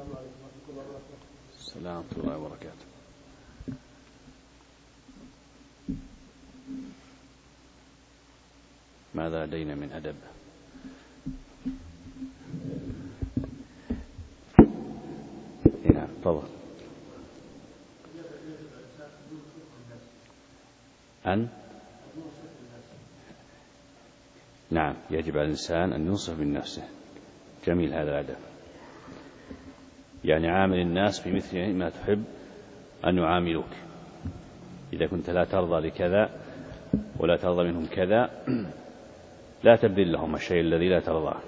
السلام ورحمة الله وبركاته. ماذا لدينا من أدب؟ نعم تفضل. نعم يجب على الإنسان أن ينصف من نفسه. جميل هذا الأدب، يعني عامل الناس بمثل ما تحب أن يعاملوك. إذا كنت لا ترضى لكذا ولا ترضى منهم كذا لا تبذل لهم الشيء الذي لا ترضاه.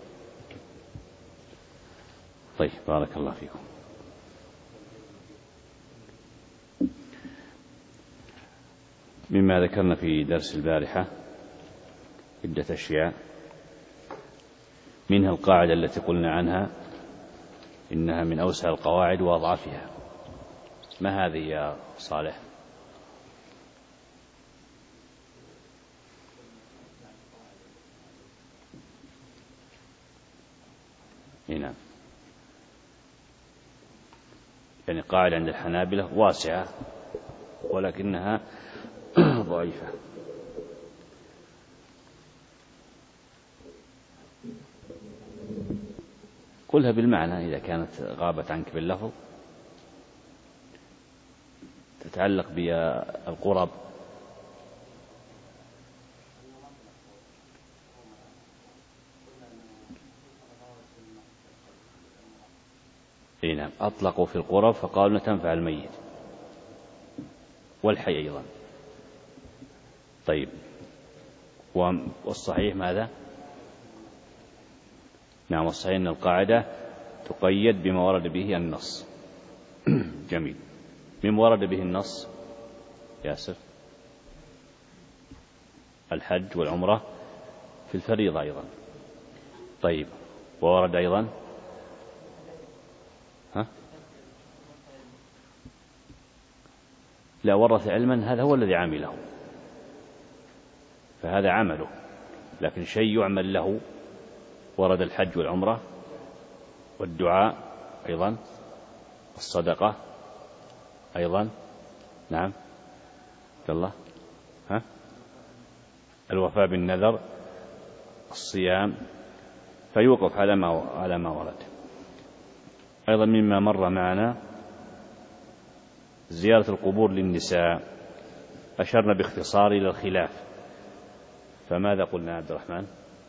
طيب بارك الله فيكم. مما ذكرنا في درس البارحة عدة أشياء، منها القاعدة التي قلنا عنها إنها من أوسع القواعد وأضعفها. ما هذه يا صالح؟ هنا يعني قاعدة عند الحنابلة واسعة ولكنها ضعيفة. قلها بالمعنى إذا كانت غابت عنك باللفظ. تتعلق بالقرب. نعم أطلقوا في القرب فقالوا تنفع الميت والحي أيضا. طيب والصحيح ماذا؟ نعم والصحيح أن القاعدة تقيد بما ورد به النص. جميل. مما ورد به النص ياسر؟ الحج والعمرة في الفريضة أيضا. طيب وورد أيضا لا ورث علما، هذا هو الذي عمله فهذا عمله، لكن شيء يعمل له ورد الحج والعمرة والدعاء أيضا، الصدقة أيضا. نعم الله الوفاء بالنذر، الصيام، فيوقف على ما ورد. أيضا مما مر معنا زيارة القبور للنساء، أشرنا باختصار إلى الخلاف، فماذا قلنا عبد الرحمن؟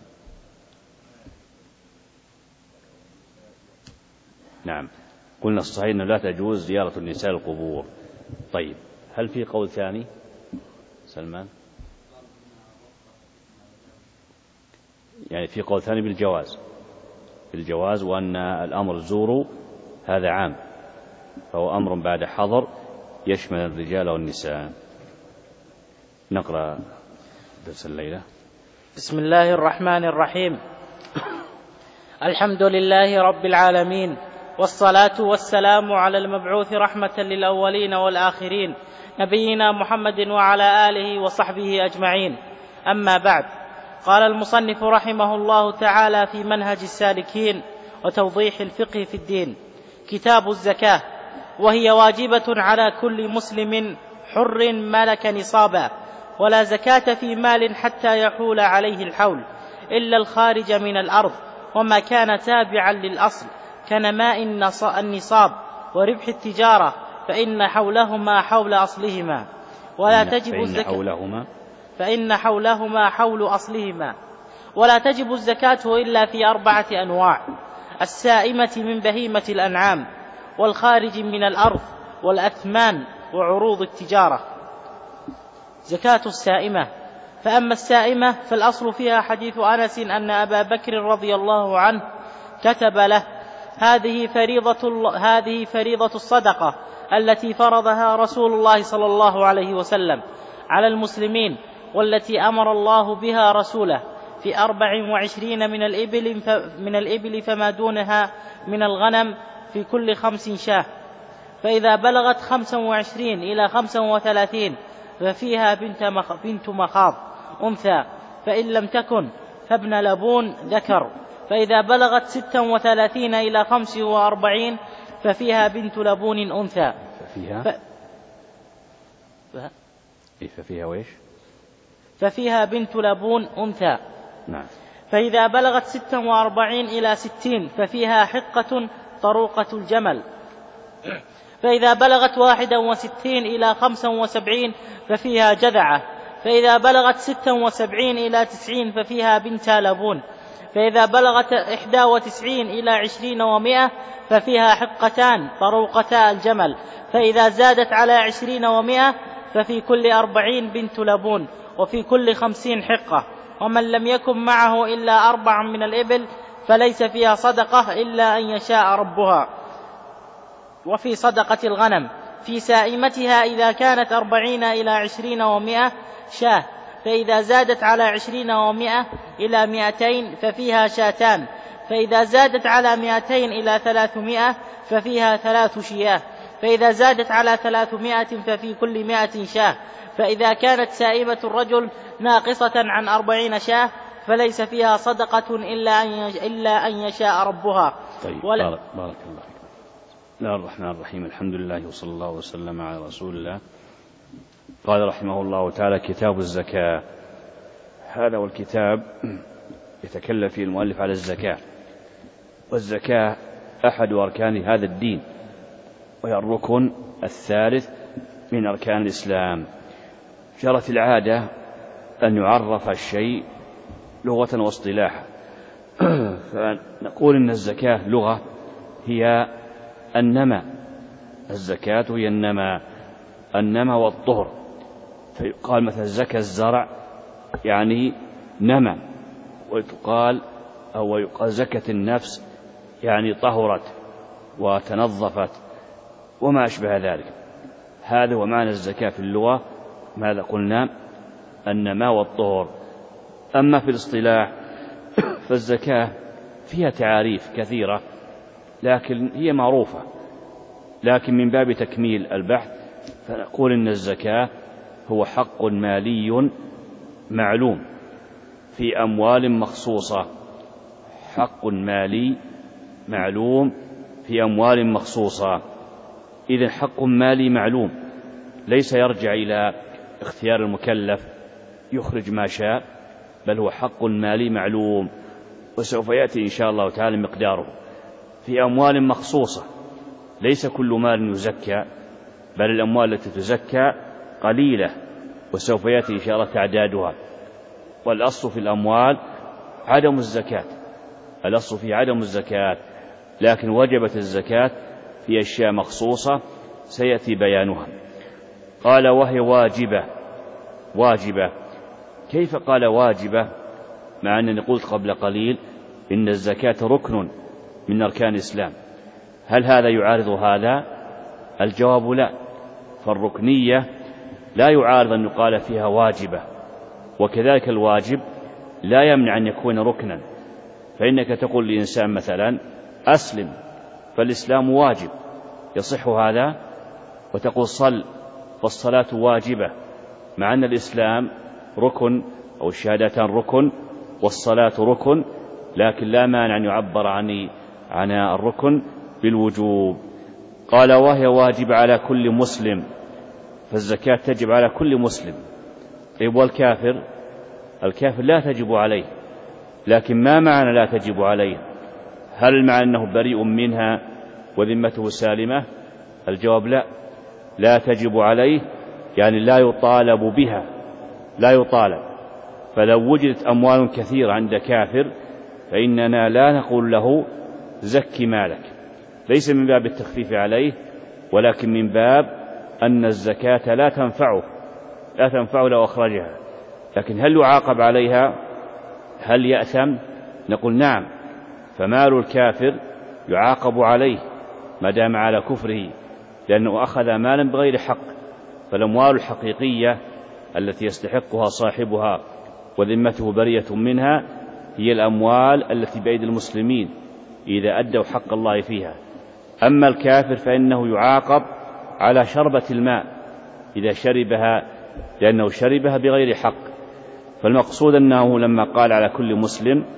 نعم قلنا الصحيح أنه لا تجوز زيارة النساء القبور. طيب هل في قول ثاني سلمان؟ يعني في قول ثاني بالجواز وأن الأمر زوروا هذا عام، فهو أمر بعد حظر يشمل الرجال والنساء. نقرأ درس الليلة. بسم الله الرحمن الرحيم. الحمد لله رب العالمين، والصلاة والسلام على المبعوث رحمة للأولين والآخرين نبينا محمد وعلى آله وصحبه أجمعين. أما بعد، قال المصنف رحمه الله تعالى في منهج السالكين وتوضيح الفقه في الدين: كتاب الزكاة، وهي واجبة على كل مسلم حر ملك نصابا، ولا زكاة في مال حتى يحول عليه الحول إلا الخارج من الأرض وما كان تابعا للأصل كنماء النصاب وربح التجارة، فإن حولهما حول أصلهما، ولا تجب الزكاة فإن حولهما حول أصلهما، ولا تجب الزكاة إلا في 4 أنواع: السائمة من بهيمة الأنعام، والخارج من الأرض، والأثمان، وعروض التجارة. زكاة السائمة: فأما السائمة فالأصل فيها حديث أنس أن أبا بكر رضي الله عنه كتب له: هذه فريضة الصدقة التي فرضها رسول الله صلى الله عليه وسلم على المسلمين، والتي أمر الله بها رسوله في 24 من الإبل فما دونها من الغنم في كل 5 شاة، فإذا بلغت 25 إلى 35 ففيها بنت مخاض أنثى، فإن لم تكن فابن لبون ذكر، فإذا بلغت 36 إلى 45 ففيها بنت لبون أنثى. ففيها وإيش؟ ففيها بنت لبون أنثى. نعم. فإذا بلغت 46 إلى 60 ففيها حقة طروقة الجمل. فإذا بلغت 61 إلى 75 ففيها جذعة. فإذا بلغت 76 إلى 90 ففيها بنت لبون. فإذا بلغت 91 إلى 20 و100 ففيها حقتان طروقتا الجمل. فإذا زادت على 20 و100 ففي كل 40 بنت لبون، وفي كل 50 حقة. ومن لم يكن معه إلا 4 من الإبل فليس فيها صدقة إلا أن يشاء ربها. وفي صدقة الغنم في سائمتها إذا كانت 40 إلى 20 و100 شاة. فإذا زادت على 20 و100 إلى 200 ففيها شاتان. فإذا زادت على 200 إلى 300 ففيها 3 شياه. فإذا زادت على 300 ففي كل 100 شاه. فإذا كانت سائمة الرجل ناقصة عن 40 شاه فليس فيها صدقة إلا أن يشاء ربها. طيب بارك الله فيك. بسم الله الرحمن الرحيم. الحمد لله وصلى الله وسلم على رسول الله. قال رحمه الله تعالى: كتاب الزكاة. هذا هو الكتاب يتكلم فيه المؤلف على الزكاة. والزكاة أحد أركان هذا الدين، وهي الركن الثالث من أركان الإسلام. جرت العادة أن يعرف الشيء لغة واصطلاحا، فنقول إن الزكاة لغة هي النمى. الزكاة هي النمى والطهر. فيقال مثلا زكى الزرع يعني نمى، ويقال زكت النفس يعني طهرت وتنظفت وما أشبه ذلك. هذا هو معنى الزكاة في اللغة. ماذا قلنا؟ النمى والطهر. أما في الاصطلاح فالزكاة فيها تعاريف كثيرة لكن هي معروفة، لكن من باب تكميل البحث فنقول إن الزكاة هو حق مالي معلوم في أموال مخصوصة. حق مالي معلوم في أموال مخصوصة. إذن حق مالي معلوم ليس يرجع إلى اختيار المكلف يخرج ما شاء، بل هو حق مالي معلوم، وسوف يأتي إن شاء الله تعالى مقداره في أموال مخصوصة. ليس كل مال يزكى، بل الأموال التي تزكى قليلة، وسوف يأتي إن شاء الله تعدادها. والأصل في الأموال عدم الزكاة، الأصل في عدم الزكاة، لكن وجبت الزكاة في أشياء مخصوصة سيأتي بيانها. قال وهي واجبة. كيف قال واجبة مع أنني قلت قبل قليل إن الزكاة ركن من أركان الإسلام؟ هل هذا يعارض هذا؟ الجواب لا. فالركنية لا يعارض أن يقال فيها واجبة، وكذلك الواجب لا يمنع أن يكون ركنا. فإنك تقول لإنسان مثلا أسلم، فالإسلام واجب يصح هذا، وتقول صل فالصلاة واجبة، مع أن الإسلام ركن أو الشهادتان ركن والصلاة ركن، لكن لا مانع أن يعبر عن الركن بالوجوب. قال وهي واجب على كل مسلم، فالزكاة تجب على كل مسلم. طيب والكافر؟ الكافر لا تجب عليه، لكن ما معنى لا تجب عليه؟ هل معنى أنه بريء منها وذمته سالمة؟ الجواب لا تجب عليه، يعني لا يطالب بها، لا يطالب. فلو وجدت أموال كثيرة عند كافر فإننا لا نقول له زكي مالك، ليس من باب التخفيف عليه، ولكن من باب أن الزكاة لا تنفعه لو أخرجها. لكن هل يعاقب عليها؟ هل يأثم؟ نقول نعم. فمال الكافر يعاقب عليه ما دام على كفره، لأنه أخذ مالا بغير حق. فالأموال الحقيقية التي يستحقها صاحبها وذمته برية منها هي الأموال التي بأيد المسلمين إذا أدوا حق الله فيها. أما الكافر فإنه يعاقب على شربة الماء إذا شربها، لأنه شربها بغير حق. فالمقصود أنه لما قال على كل مسلم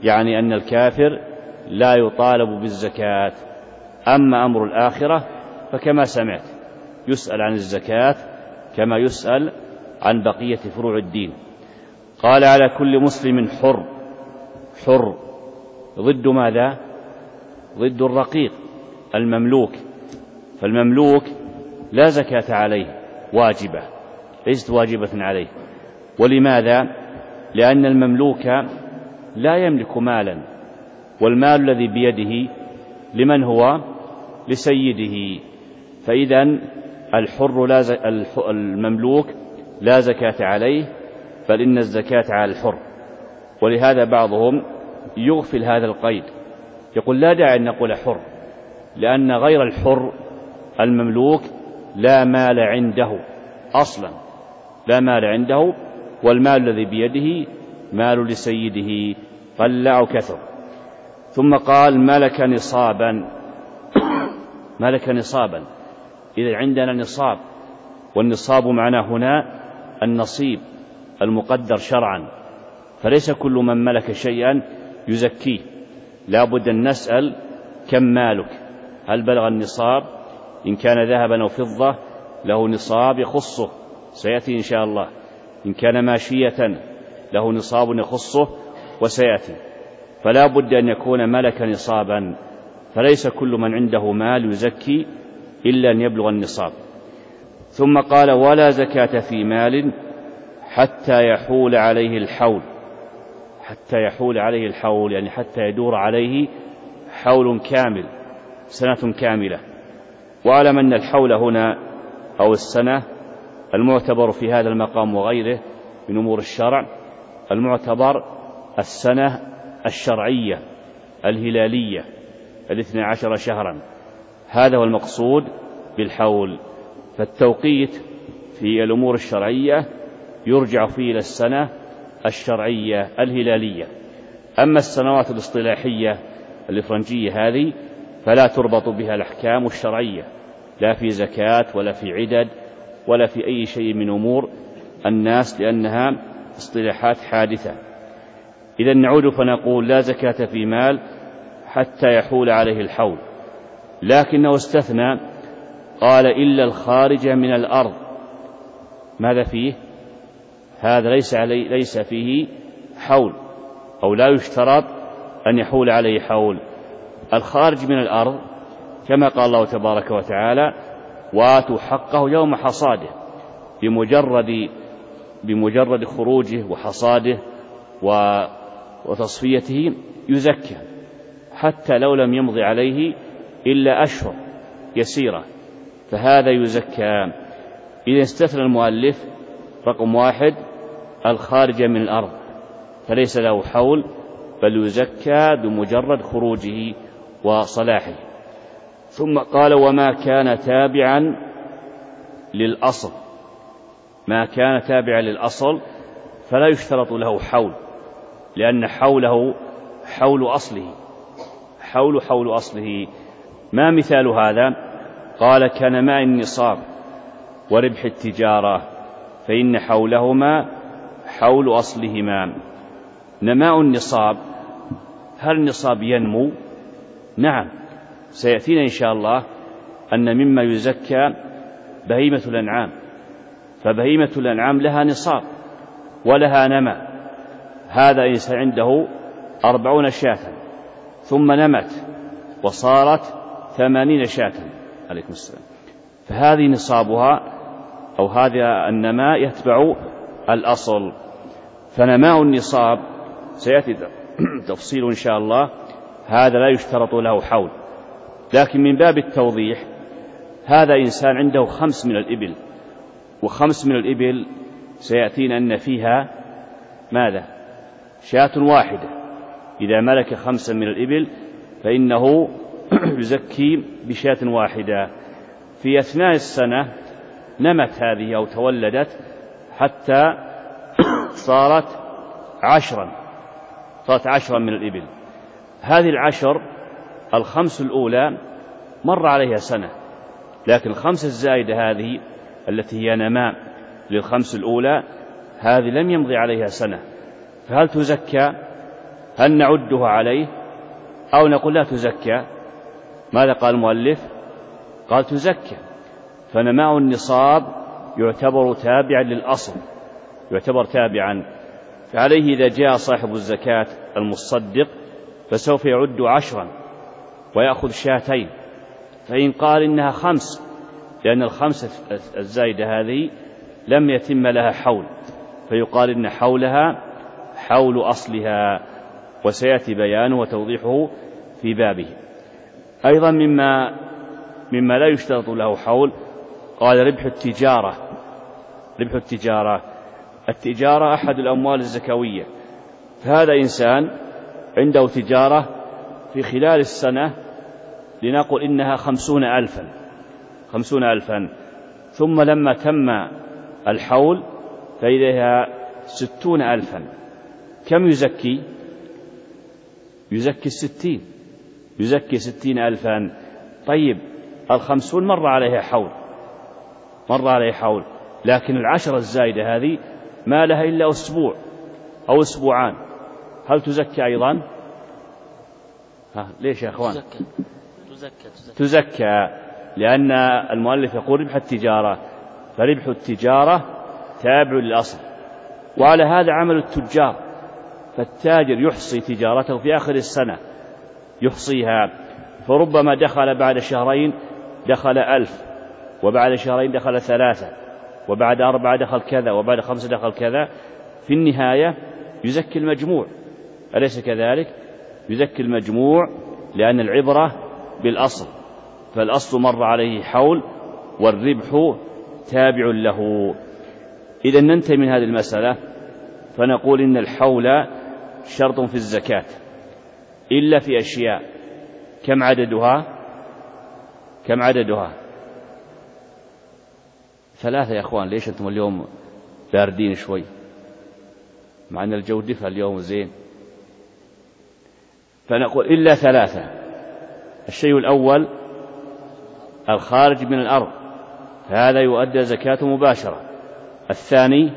يعني أن الكافر لا يطالب بالزكاة. أما أمر الآخرة فكما سمعت يسأل عن الزكاة كما يسأل عن بقية فروع الدين. قال على كل مسلم حر. حر ضد ماذا؟ ضد الرقيق المملوك. فالمملوك لا زكاة عليه، واجبة ليست واجبة عليه. ولماذا؟ لأن المملوك لا يملك مالا، والمال الذي بيده لمن هو؟ لسيده. فإذا الحر المملوك لا زكاة عليه، بل إن الزكاة على الحر. ولهذا بعضهم يغفل هذا القيد، يقول لا داعي أن نقول حر، لأن غير الحر المملوك لا مال عنده أصلا، لا مال عنده، والمال الذي بيده مال لسيده قل أو كثر. ثم قال ملك نصابا. ملك نصابا، إذا عندنا نصاب، والنصاب معناه هنا النصيب المقدر شرعا، فليس كل من ملك شيئا يزكيه، لا بد أن نسأل كم مالك، هل بلغ النصاب؟ إن كان ذهبا أو فضة له نصاب يخصه، سيأتي إن شاء الله. إن كان ماشية له نصاب يخصه وسيأتي. فلا بد أن يكون ملك نصابا، فليس كل من عنده مال يزكي إلا أن يبلغ النصاب. ثم قال ولا زكاة في مال حتى يحول عليه الحول. حتى يحول عليه الحول يعني حتى يدور عليه حول كامل، سنة كاملة. وأعلم أن الحول هنا أو السنة المعتبر في هذا المقام وغيره من أمور الشرع، المعتبر السنة الشرعية الهلالية 12 شهرا، هذا هو المقصود بالحول. فالتوقيت في الأمور الشرعية يرجع فيه إلى السنة الشرعية الهلالية. أما السنوات الاصطلاحية الإفرنجية هذه فلا تربط بها الأحكام الشرعية، لا في زكاة ولا في عدد ولا في أي شيء من أمور الناس، لأنها اصطلاحات حادثة. إذا نعود فنقول لا زكاة في مال حتى يحول عليه الحول، لكنه استثنى، قال إلا الخارج من الأرض. ماذا فيه؟ هذا ليس فيه حول، أو لا يشترط أن يحول عليه حول. الخارج من الأرض كما قال الله تبارك وتعالى وآتوا حقه يوم حصاده، بمجرد خروجه وحصاده وتصفيته يزكى، حتى لو لم يمض عليه إلا أشهر يسيرة، فهذا يزكى. إذا استثنى المؤلف رقم 1 الخارج من الأرض، فليس له حول بل يزكى بمجرد خروجه وصلاحه. ثم قال وما كان تابعا للأصل. ما كان تابعا للأصل فلا يشترط له حول، لأن حوله حول أصله، حول أصله. ما مثال هذا؟ قال كنماء النصاب وربح التجارة، فإن حولهما حول أصلهما. نماء النصاب، هل النصاب ينمو؟ نعم، سيأتينا إن شاء الله أن مما يزكى بهيمة الأنعام، فبهيمة الأنعام لها نصاب ولها نمى. هذا إنسان عنده 40 شاة ثم نمت وصارت 80 شاة عليكم السلام، فهذه نصابها أو هذا النماء يتبع الأصل. فنماء النصاب سيأتي تفصيل إن شاء الله، هذا لا يشترط له حول. لكن من باب التوضيح، هذا إنسان عنده 5 من الإبل، و5 من الإبل سيأتينا أن فيها ماذا؟ شاة واحدة. إذا ملك 5 من الإبل فإنه يزكي بشاة واحدة. في أثناء السنة نمت هذه أو تولدت حتى صارت 10 من الإبل. هذه 10 ال5 الأولى مر عليها سنة، لكن 5 الزائدة هذه التي هي نماء لل5 الأولى هذه لم يمضي عليها سنة، فهل تزكى؟ هل نعدها عليه أو نقول لا تزكى؟ ماذا قال المؤلف؟ قال تزكى، فنماء النصاب يعتبر تابعا للأصل، يعتبر تابعا. فعليه إذا جاء صاحب الزكاة المصدق فسوف يعد 10 ويأخذ 2، فإن قال إنها 5 لأن ال5 الزائدة هذه لم يتم لها حول، فيقال إن حولها حول أصلها، وسيأتي بيانه وتوضيحه في بابه. أيضا مما لا يشترط له حول قال ربح التجارة. ربح التجارة أحد الأموال الزكوية، فهذا إنسان عنده تجارة في خلال السنة لنقل إنها 50,000، ثم لما تم الحول فإليها 60,000. كم يزكي؟ يزكي 60، يزكي 60,000. طيب 50 مر عليها حول، لكن 10 الزائدة هذه ما لها إلا أسبوع أو أسبوعان، هل تزكى أيضا؟ ليش يا أخوان؟ تزكى، لأن المؤلف يقول ربح التجارة، فربح التجارة تابع للأصل. وعلى هذا عمل التجار، فالتاجر يحصي تجارته في آخر السنة، يحصيها، فربما دخل بعد 2 دخل 1000، وبعد 2 دخل 3، وبعد 4 دخل كذا، وبعد 5 دخل كذا. في النهاية يزكي المجموع، أليس كذلك؟ يزكي المجموع، لأن العبرة بالأصل، فالأصل مر عليه حول والربح تابع له. إذا ننتهي من هذه المسألة فنقول إن الحول شرط في الزكاة إلا في أشياء. كم عددها؟ 3 يا أخوان. ليش أنتم اليوم باردين شوي مع أن الجو دفى اليوم زين؟ فنقول إلا 3. الشيء الأول الخارج من الأرض، فهذا يؤدى زكاة مباشرة. الثاني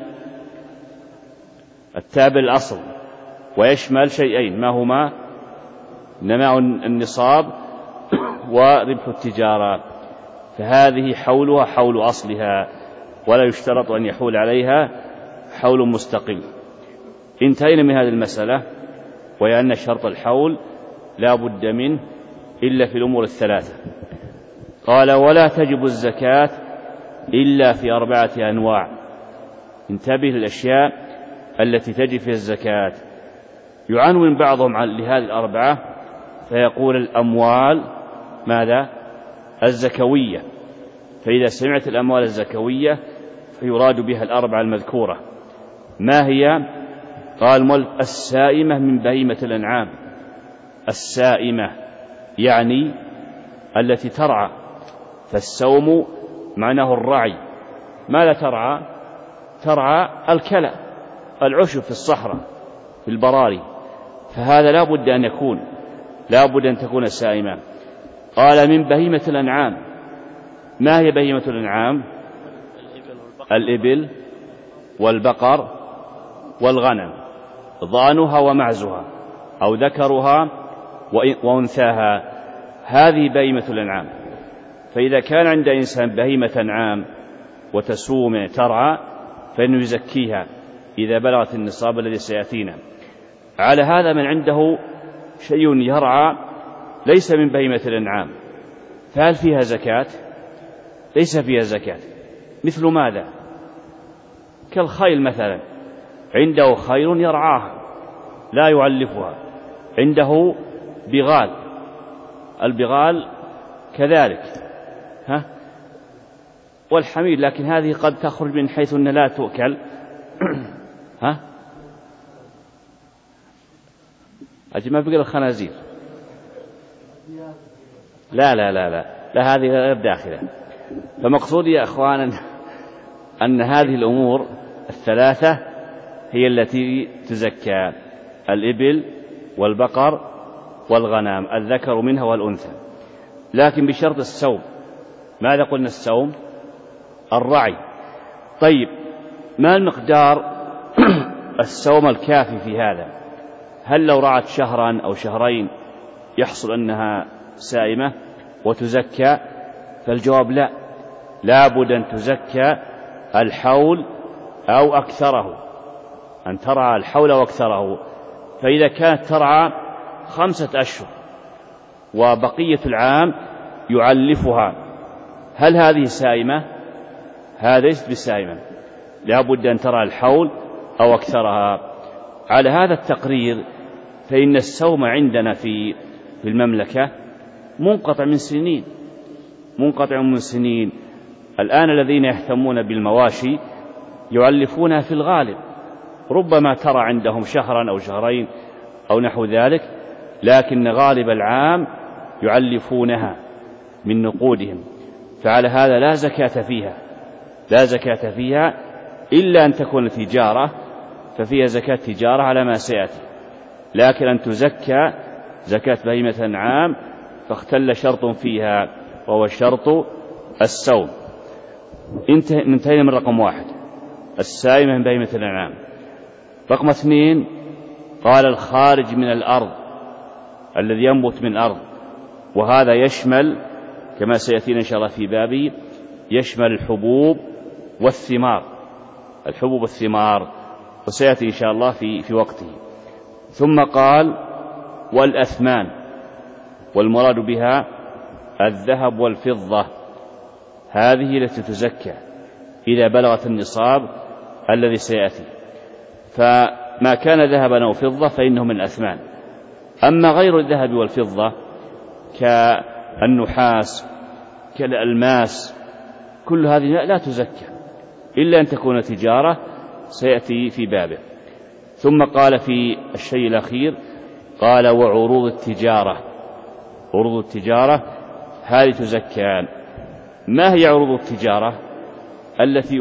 التابع الأصل، ويشمل شيئين، ما هما؟ نماء النصاب وربح التجارة، فهذه حولها حول أصلها، ولا يشترط أن يحول عليها حول مستقل. انتهينا من هذه المسألة، وهي أن شرط الحول لا بد منه إلا في الأمور 3. قال ولا تجب الزكاة إلا في 4 أنواع. انتبه للأشياء التي تجب فيها الزكاة. يعنون بعضهم لهذه 4 فيقول الأموال ماذا؟ الزكوية. فإذا سمعت الأموال الزكوية فيراد بها 4 المذكورة. ما هي؟ قال السائمة من بهيمة الأنعام. السائمة يعني التي ترعى، فالسوم معناه الرعي. ماذا ترعى؟ ترعى الكلى، العشب في الصحراء في البراري، فهذا لا بد أن تكون سائمة. قال من بهيمة الأنعام. ما هي بهيمة الأنعام؟ الإبل والبقر والغنم، ضانها ومعزها، أو ذكرها وأنثاها، هذه بهيمة الأنعام. فإذا كان عند إنسان بهيمة أنعام وتسوم ترعى فإنه يزكيها إذا بلغت النصاب الذي سيأتينا. على هذا من عنده شيء يرعى ليس من بهيمة الأنعام، فهل فيها زكاة؟ ليس فيها زكاة. مثل ماذا؟ كالخيل مثلا، عنده خيل يرعاها لا يعلفها، عنده بغال، البغال كذلك، والحمير، لكن هذه قد تخرج من حيث أن لا تؤكل. أجل ما بقى الخنازير، لا هذه غير داخلة. فمقصودي يا أخوان أن هذه الأمور 3 هي التي تزكى: الإبل والبقر والغنم، الذكر منها والأنثى، لكن بشرط السوم. ماذا قلنا؟ السوم الرعي. طيب ما المقدار السوم الكافي في هذا؟ هل لو رعت شهرا أو شهرين يحصل أنها سائمة وتزكى؟ فالجواب لا، لابد أن تزكى الحول أو أكثره، أن ترعى الحول أو أكثره. فإذا كانت ترعى 5 أشهر وبقية العام يعلفها، هل هذه سائمة؟ هذا ليست بسائمة، لابد أن ترعى الحول أو أكثرها. على هذا التقرير فإن السوم عندنا في المملكة منقطع من سنين. الآن الذين يهتمون بالمواشي يعلفونها في الغالب، ربما ترى عندهم شهرا أو شهرين أو نحو ذلك، لكن غالب العام يعلفونها من نقودهم. فعلى هذا لا زكاة فيها إلا أن تكون تجارة، ففيها زكاة تجارة على ما سيأتي. لكن أن تزكى زكاة بهيمة الأنعام فاختل شرط فيها، وهو شرط السوم. انتهينا من رقم 1 السائمة من بهيمة الأنعام. رقم 2 قال الخارج من الأرض، الذي ينبت من الأرض، وهذا يشمل كما سيأتينا إن شاء الله في بابه، يشمل الحبوب والثمار، وسيأتي إن شاء الله في وقته. ثم قال والأثمان، والمراد بها الذهب والفضة، هذه التي تزكى إذا بلغت النصاب الذي سيأتي. فما كان ذهبا أو فضة فإنه من الأثمان. أما غير الذهب والفضة كالنحاس كالألماس، كل هذه لا تزكى إلا أن تكون تجارة، سيأتي في بابه. ثم قال في الشيء الأخير قال وعروض التجارة هذه تزكى. ما هي عروض التجارة؟ التي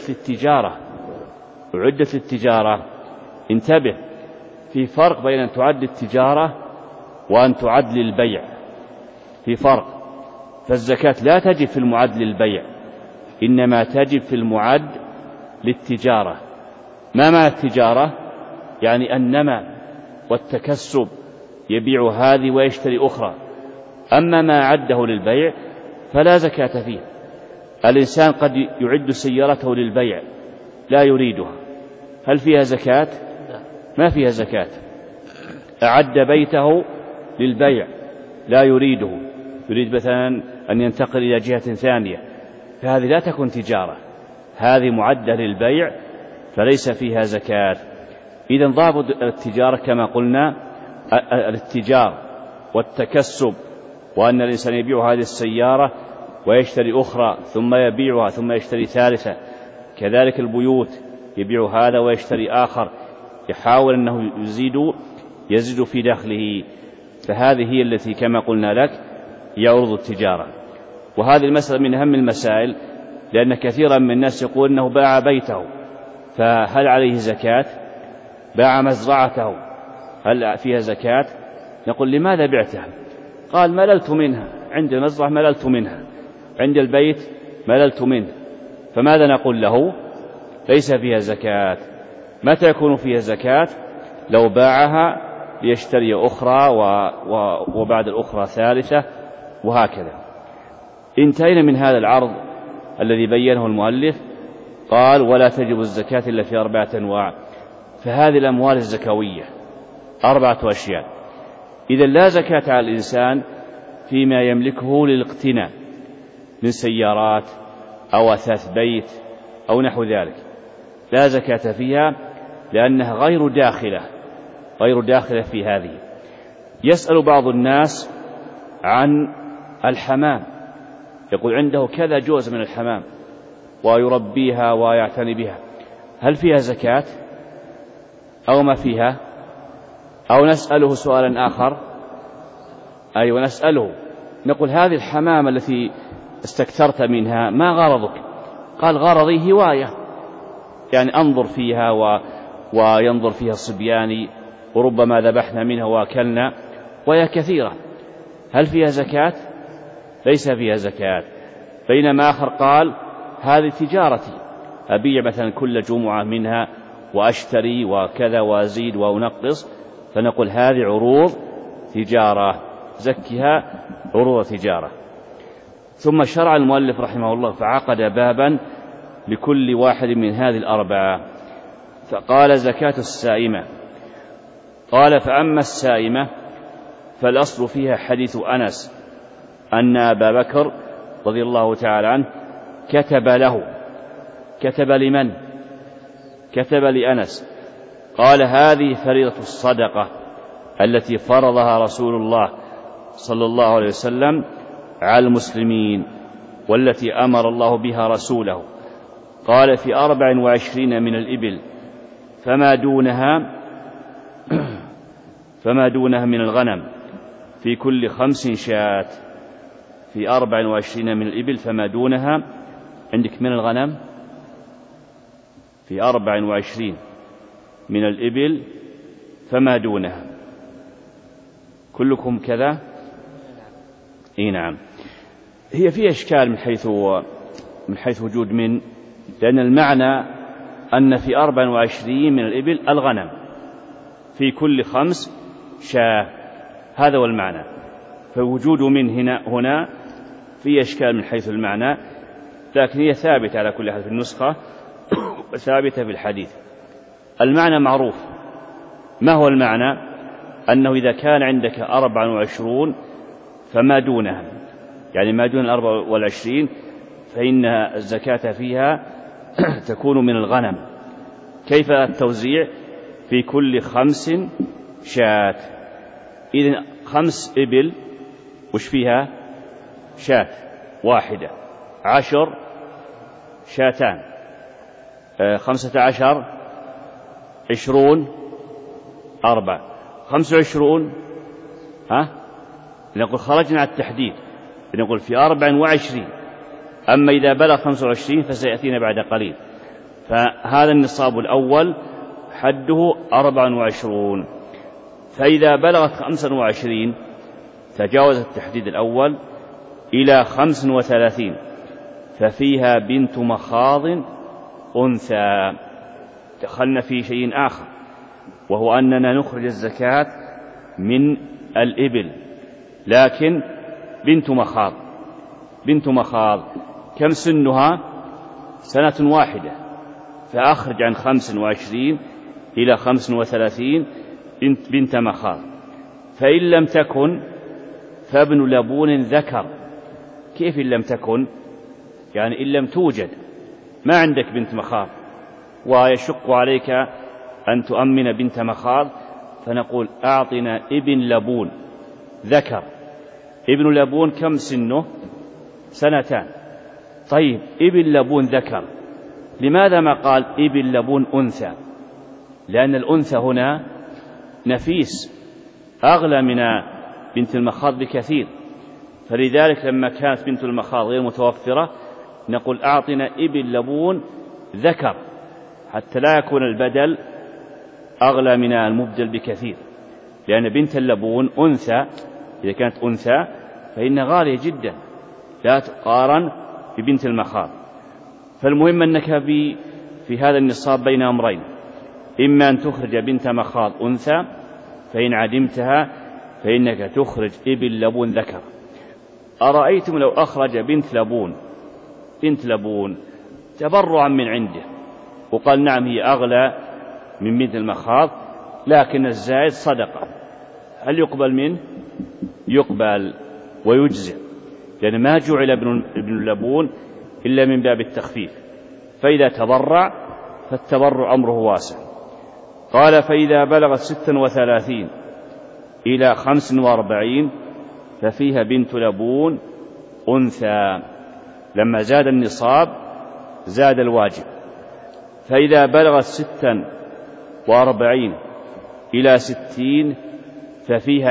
أعدت للتجارة. انتبه، في فرق بين أن تعد التجارة وأن تعد للبيع، في فرق. فالزكاة لا تجب في المعد للبيع، إنما تجب في المعد للتجارة. ما معنى التجارة؟ يعني النمى والتكسب، يبيع هذه ويشتري أخرى. أما ما عده للبيع فلا زكاة فيه. الإنسان قد يعد سيارته للبيع لا يريدها، هل فيها زكاة؟ ما فيها زكاة. أعد بيته للبيع لا يريده، يريد مثلا أن ينتقل إلى جهة ثانية، فهذه لا تكون تجارة، هذه معدة للبيع فليس فيها زكاة. إذن ضابط التجارة كما قلنا الاتجار والتكسب، وأن الإنسان يبيع هذه السيارة ويشتري أخرى ثم يبيعها ثم يشتري ثالثة. كذلك البيوت، يبيع هذا ويشتري آخر، يحاول أنه يزيد في دخله. فهذه هي التي كما قلنا لك هي عروض التجارة. وهذه المسألة من أهم المسائل، لأن كثيرا من الناس يقول أنه باع بيته فهل عليه زكاة؟ باع مزرعته هل فيها زكاة؟ نقول لماذا بعتها؟ قال مللت منها، عند المزرعة مللت منها، عند البيت مللت منه. فماذا نقول له؟ ليس فيها زكاة. متى يكون فيها زكاة؟ لو باعها ليشتري أخرى وبعد الأخرى ثالثة، وهكذا. انتهينا من هذا العرض الذي بينه المؤلف. قال ولا تجب الزكاة إلا في 4 أنواع. فهذه الأموال الزكوية 4 أشياء. إذا لا زكاة على الإنسان فيما يملكه للاقتناء من سيارات أو أثاث بيت أو نحو ذلك، لا زكاة فيها لأنها غير داخلة في هذه. يسأل بعض الناس عن الحمام، يقول عنده كذا جوز من الحمام ويربيها ويعتني بها، هل فيها زكاة أو ما فيها؟ أو نسأله سؤالا آخر، أيوة نسأله، نقول هذه الحمام التي استكثرت منها ما غرضك؟ قال غرضي هواية، يعني أنظر فيها وينظر فيها صبياني، وربما ذبحنا منها وأكلنا، وهي كثيرة. هل فيها زكاة؟ ليس فيها زكاة. بينما آخر قال هذه تجارتي، أبيع مثلا كل جمعة منها وأشتري وكذا وأزيد وأنقص، فنقول هذه عروض تجارة، زكها عروض تجارة. ثم شرع المؤلف رحمه الله فعقد بابا لكل واحد من هذه الأربعة، فقال زكاة السائمة. قال فأما السائمة فالأصل فيها حديث أنس أن أبا بكر رضي الله تعالى عنه كتب له. كتب لمن؟ كتب لأنس. قال هذه فريضة الصدقة التي فرضها رسول الله صلى الله عليه وسلم على المسلمين، والتي أمر الله بها رسوله. قال في 24 من الإبل فما دونها من الغنم في كل 5 شاة. في 24 من الإبل فما دونها عندك من الغنم، في 24 من الإبل فما دونها. كلكم كذا؟ إيه نعم. هي فيها إشكال من حيث وجود من، لأن المعنى أن في 24 من الإبل الغنم في كل 5 شاة، هذا هو المعنى. فوجود من هنا في إشكال من حيث المعنى، لكن هي ثابتة على كل حال في النسخة وثابتة في الحديث. المعنى معروف. ما هو المعنى؟ أنه إذا كان عندك 24 فما دونها، يعني ما دون 24 فإن الزكاة فيها تكون من الغنم. كيف التوزيع؟ في كل 5 شاة. إذن 5 إبل وش فيها؟ شاة واحدة. 10 شاتان. 15 20 4 25. نقول خرجنا على التحديد، نقول في 24. أما إذا بلغ 25 فسيأتينا بعد قليل. فهذا النصاب الأول حده 24. فإذا بلغت 25 تجاوز التحديد الأول إلى 35 ففيها بنت مخاض أنثى. دخلنا في شيء آخر، وهو أننا نخرج الزكاة من الإبل، لكن بنت مخاض كم سنها؟ 1 سنة، فأخرج عن 25 إلى 35 بنت مخاض. فإن لم تكن فابن لبون ذكر. كيف إن لم تكن؟ يعني إن لم توجد، ما عندك بنت مخاض ويشق عليك أن تؤمن بنت مخاض، فنقول أعطنا ابن لبون ذكر. ابن لبون كم سنه؟ 2 سنة. طيب ابن لبون ذكر، لماذا ما قال ابن لبون أنثى؟ لأن الأنثى هنا نفيس أغلى من بنت المخاض بكثير، فلذلك لما كانت بنت المخاض غير متوفرة نقول أعطنا ابن لبون ذكر، حتى لا يكون البدل أغلى من المبدل بكثير. لأن بنت اللبون أنثى، إذا كانت أنثى فإنها غالية جدا، لا تقارن ببنت المخاض. فالمهم أنك في هذا النصاب بين أمرين: إما أن تخرج بنت مخاض أنثى، فإن عدمتها فإنك تخرج ابن لبون ذكر. أرأيتم لو أخرج بنت لبون تبرعا من عنده وقال نعم هي أغلى من بنت المخاض لكن الزائد صدقة، هل يقبل منه؟ يقبل ويجزئ، لأن ما جعل ابن اللبون إلا من باب التخفيف، فإذا تبرع فالتبرع أمره واسع. قال فإذا بلغت 36 إلى 45 ففيها بنت لبون أنثى. لما زاد النصاب زاد الواجب. فإذا بلغت 46 إلى 60 ففيها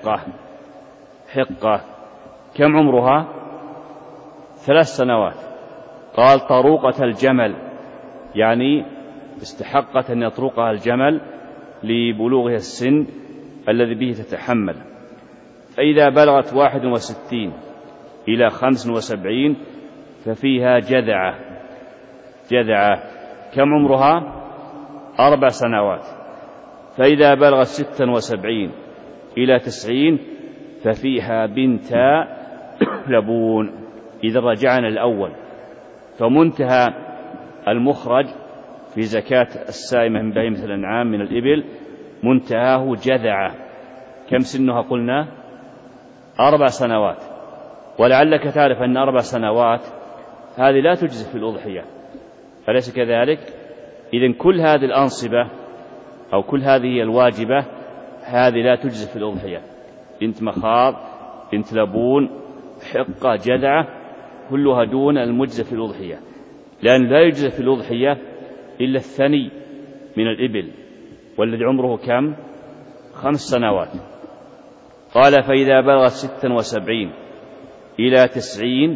حقة. كم عمرها؟ 3 سنوات. قال طروقة الجمل، يعني استحقت أن يطرقها الجمل لبلوغها السن الذي به تتحمل. فإذا بلغت 61 إلى 75 ففيها جذعة. كم عمرها؟ 4 سنوات. فإذا بلغت 76 إلى 90 ففيها بنتا لبون. إذا رجعنا الأول، فمنتهى المخرج في زكاة السائمة من بهيمة الأنعام من الإبل منتهاه جذعة. كم سنها قلنا؟ 4 سنوات. ولعلك تعرف أن 4 سنوات هذه لا تجزي في الأضحية، أليس كذلك؟ إذن كل هذه الأنصبة أو كل هذه الواجبة هذه لا تجزي في الأضحية. بنت مخاض، بنت لبون، حقة، جذعة، كلها دون المجزى في الأضحية، لأن لا يجزى في الأضحية إلا الثني من الإبل والذي عمره كم؟ 5 سنوات. قال فإذا بلغت 76 إلى 90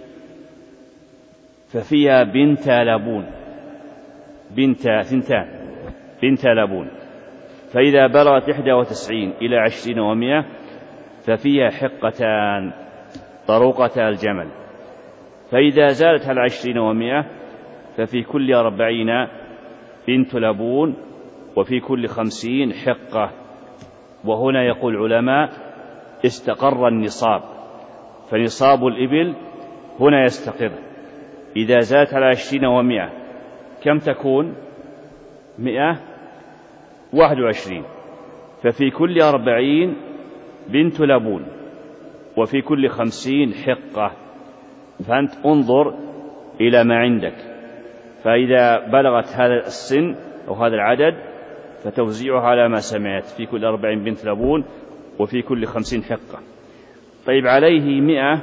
ففيها بنت لبون، ثنتان بنت لبون. فإذا بلغت 91 إلى 20 و100 ففيها حقتان طروقة الجمل. فإذا زالت على 20 و100 ففي كل 40 بنت لبون، وفي كل 50 حقة. وهنا يقول العلماء استقر النصاب، فنصاب الإبل هنا يستقر. إذا زادت على 20 و100 كم تكون؟ 121. ففي كل 40 بنت لبون، وفي كل 50 حقة. فأنت انظر إلى ما عندك، فإذا بلغت هذا السن أو هذا العدد فتوزيعها على ما سمعت، في كل 40 بنت لبون وفي كل 50 حقة. طيب عليه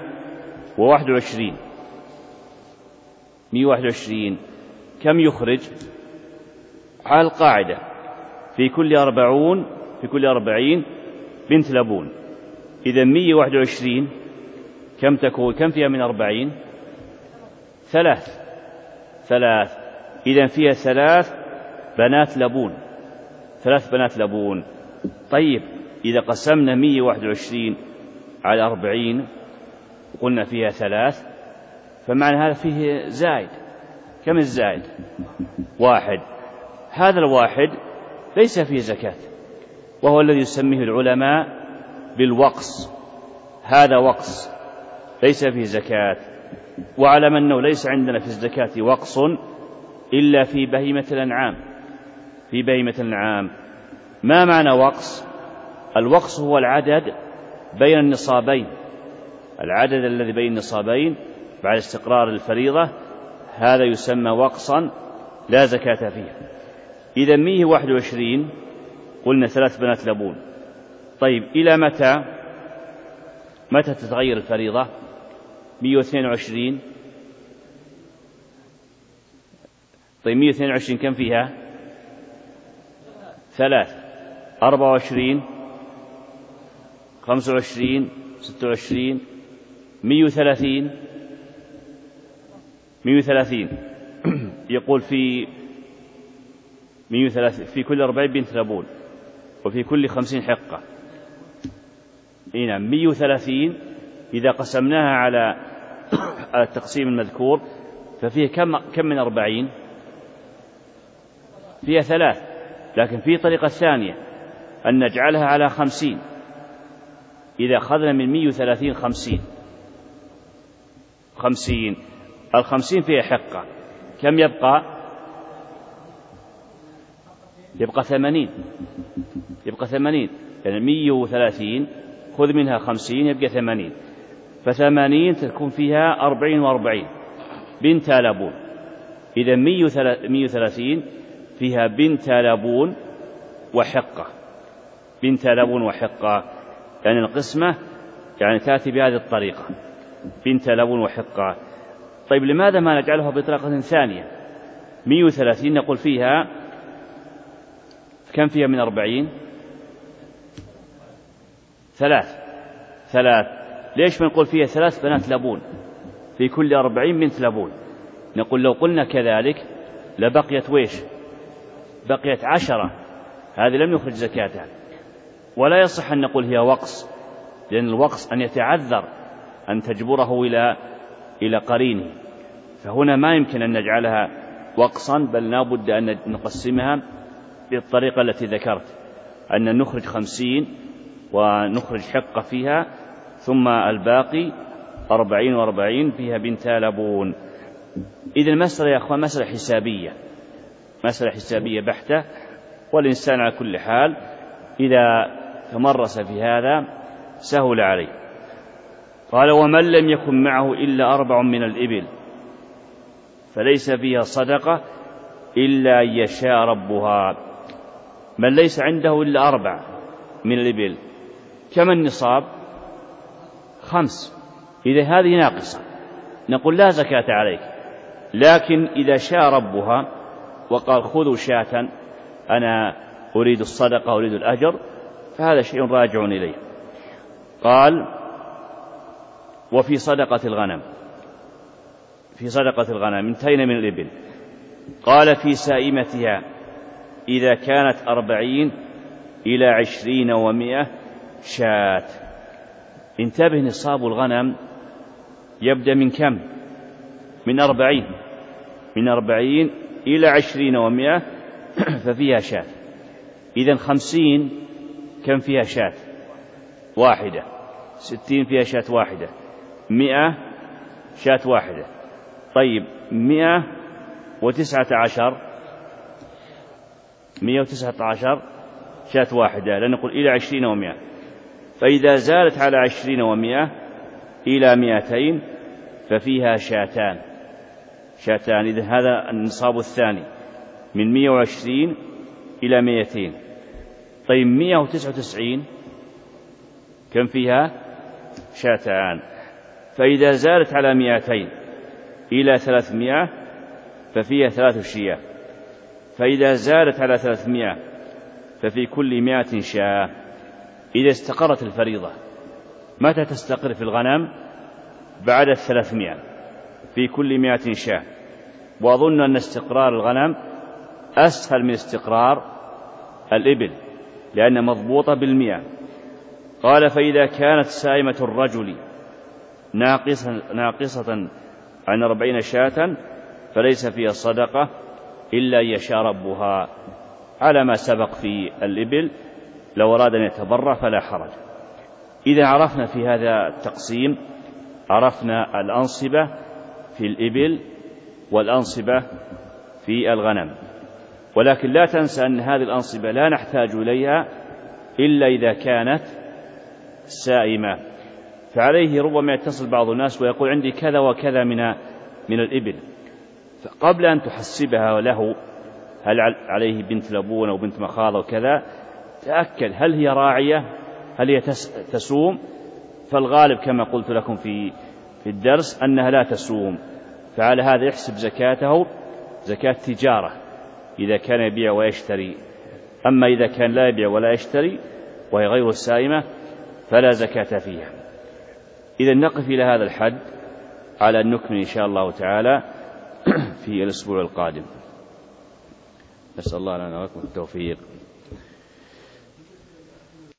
121 كم يخرج؟ على القاعدة في كل 40 بنت لبون. إذا 121 كم تكون؟ كم فيها من 40؟ 3. إذا فيها 3 بنات لبون. طيب إذا قسمنا 121 على 40 وقلنا فيها 3، فمعنى هذا فيه زائد. كم الزائد؟ 1. هذا الواحد ليس فيه زكاة، وهو الذي يسميه العلماء بالوقص. هذا وقص ليس فيه زكاة. وعلم أنه ليس عندنا في الزكاة وقص إلا في بهيمة الأنعام. ما معنى وقص؟ الوقص هو العدد بين النصابين، العدد الذي بين النصابين بعد استقرار الفريضة، هذا يسمى وقصا لا زكاة فيه. إذا 121 قلنا 3 بنات لبون. طيب إلى متى تتغير الفريضة؟ 122. طيب 122 كم فيها؟ 3. 24 25 26 130 يقول في 130 في كل 40 بنت لبون وفي كل 50 حقة. هنا 130 إذا قسمناها على التقسيم المذكور ففيه كم من 40؟ فيها 3. لكن في طريقة ثانية أن نجعلها على 50. إذا أخذنا من 130 50 50 فيها حقة، كم يبقى؟ يبقى 80. يعني 130 خذ منها 50 يبقى 80. ف80 تكون فيها 40 و40 بنت لبون. إذا 130 فيها بنت لبون وحقة. يعني القسمة يعني تأتي بهذه الطريقة، بنت لبون وحقة. طيب لماذا ما نجعلها بطريقة ثانية؟ 130 نقول فيها كم فيها من 40؟ 3. ليش ما نقول فيها 3 بنات لبون في كل 40 بنت لبون؟ نقول لو قلنا كذلك لبقيت بقيت 10. هذه لم يخرج زكاتها. ولا يصح أن نقول هي وقص، لأن الوقص أن يتعذر أن تجبره إلى قرينه، فهنا ما يمكن أن نجعلها وقصا، بل لا بد أن نقسمها بالطريقة التي ذكرت. أن نخرج 50 ونخرج حقة فيها، ثم الباقي 40 و40 فيها بنت لبون. إذا المسألة يا أخوان مسألة حسابية بحتة، والإنسان على كل حال إذا تمرس في هذا سهل عليه. قال: ومن لم يكن معه إلا 4 من الإبل فليس فيها صدقة إلا أن يشاء ربها. من ليس عنده إلا 4 من الإبل، كم النصاب؟ 5. إذا هذه ناقصة نقول لا زكاة عليك، لكن إذا شاء ربها وقال خذوا شاة أنا أريد الصدقة أريد الأجر، فهذا شيء راجع إليه. قال: وفي صدقة الغنم، في صدقة الغنم 2 من الإبل. قال: في سائمتها إذا كانت 40 إلى 20 و100 شاة. انتبه، نصاب الغنم يبدأ من كم؟ من 40 إلى 20 و100 ففيها شاة. إذن 50 كم فيها شاة؟ 1. 60 فيها شاة 1. 100 شاة 1. طيب 119 شاة 1، لا نقول إلى 20 و100. فإذا زادت على 20 و100 إلى 200 ففيها شاتان. إذن هذا النصاب الثاني من 120 إلى 200. طيب 199 كم فيها؟ شاتان. فإذا زادت على 200 إلى 300 ففيها 3 شياه. فإذا زادت على 300 ففي كل 100 شاة. إذا استقرت الفريضة، متى تستقر في الغنم؟ بعد 300 في كل 100 شاة. وأظن أن استقرار الغنم أسهل من استقرار الإبل لأن مضبوطة بالمئة. قال: فإذا كانت سائمة الرجل ناقصة عن 40 شاة فليس فيها صدقة إلا أن يشاء ربها، على ما سبق في الإبل، لو أراد أن يتبرع فلا حرج. إذا عرفنا في هذا التقسيم عرفنا الأنصبة في الإبل والأنصبة في الغنم. ولكن لا تنسى أن هذه الأنصبة لا نحتاج إليها إلا إذا كانت سائمة. فعليه ربما يتصل بعض الناس ويقول عندي كذا وكذا من الإبل، فقبل أن تحسبها له هل عليه بنت لبون أو بنت مخاض وكذا، تأكد هل هي راعية، هل هي تسوم. فالغالب كما قلت لكم في الدرس أنها لا تسوم، فعلى هذا يحسب زكاته زكاة تجارة إذا كان يبيع ويشتري. أما إذا كان لا يبيع ولا يشتري وهي غير السائمة فلا زكاة فيها. إذا نقف إلى هذا الحد على أن نكمل إن شاء الله تعالى في الأسبوع القادم. نسأل الله لنا ولكم التوفيق.